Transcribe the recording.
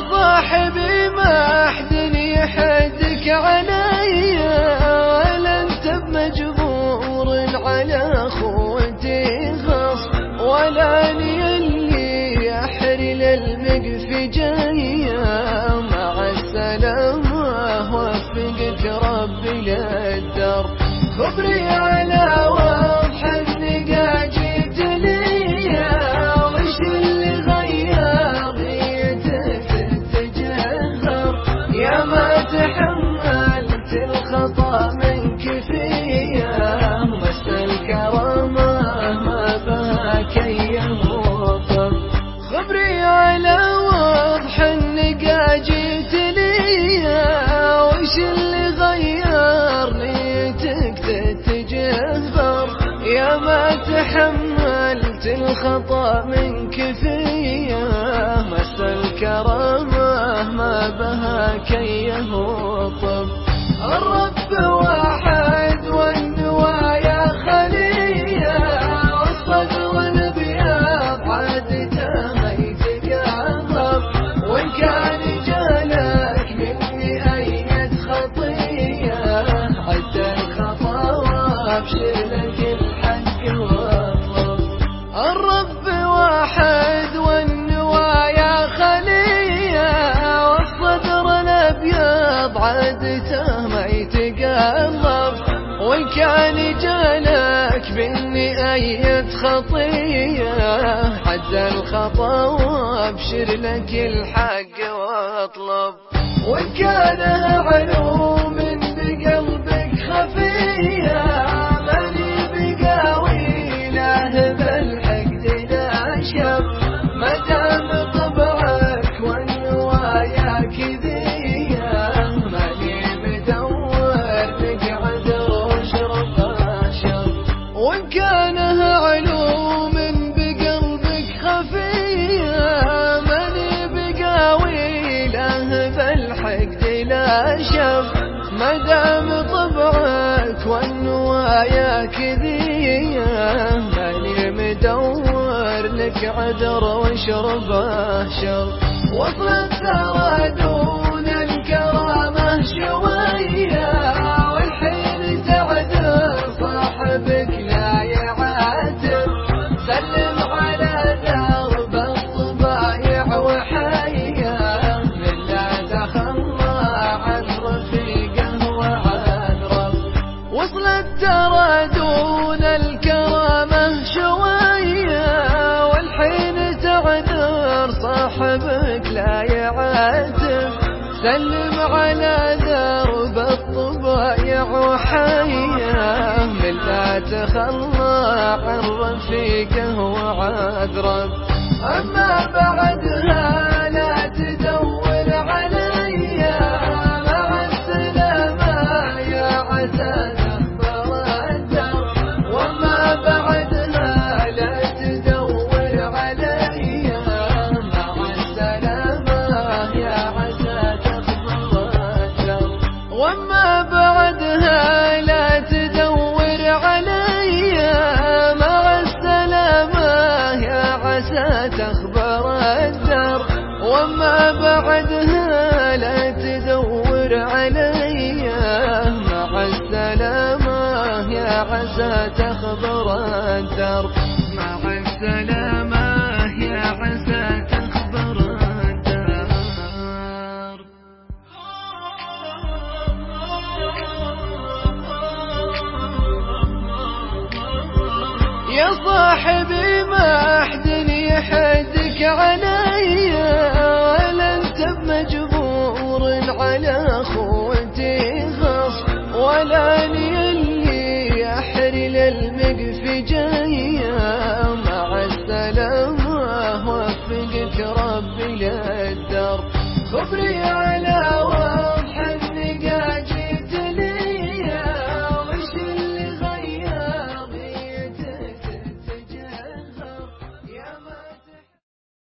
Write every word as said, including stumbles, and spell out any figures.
صاحبي ما أحد يحدك علي، ولا أنت بمجبور على أخوتي غص، ولا أني اللي أحري للمقفي جاية. مع السلامة وفقك ربي للدرب، خبري على واضح النقا جيت لي، وش اللي غير نيتك تتجذر؟ يا ما تحملت الخطأ منك فيا، مس الكرامة ما بهاك يموطن. خبري على واضح النقا جيت لي، وش اللي غير نيتك تتجذر؟ يا ما تحملت الخطأ منك فيا، مس الكرامة ما بهاك يهوطن. الرب واحد والنوايا خلية، والصدر الابيض عادته ما يتقرب، وان كان جالك مني اية خطية، عد الخطا وابشر لك الحق واطلب. الرب واحد والنوايا خلية، والصدر الابيض عادته ما يتقلب، وان كان جالك مني اية خطية، عد الخطا وابشر لك الحق واطلب. وان كان علوم بقلبك خفية، ماني بقاوي له بالحقد لا شب، مدام طبعك والنوايا كذية، ماني مدور نقعد واشرب اشرب. وان كان علوم بقلبك خفية، ماني بقاوي له بالحقد لا شب، مدام طبعك والنوايا كذية، ماني مدور لك عذر واشرب اشرب. وصلت ترى دون الكرامة شوية، والحين تعذر صاحبك لا يعاتب، سلم على درب الطبايع وحيا، من لا تخلى عن رفيقه وعذرب. وصلت ترى دون الكرامة شوية، والحين تعذر صاحبك لا يعاتب، سلم على درب الطبايع وحيا، من لا تخلى عن رفيقه وعذرب. أما بعدها لا تدور علي، مع السلامة يا عسى تخبر الدرب. وما بعدها لا تدور علي، مع السلامة يا عسى تخبر الدرب. وما بعدها لا تدور علي، مع السلامة يا عسى تخبر الدرب. وما بعدها لا تدور علي، مع السلامة يا عسى تخبر الدرب. مع السلامة يا عسى تخبر الدرب. يا صاحبي ما أحد يحدك علي، ولا أنت بمجبور على أخوتي غص، ولا أني اللي أحري للمقفي جاية. مع السلامة وفقك ربي للدرب، خبري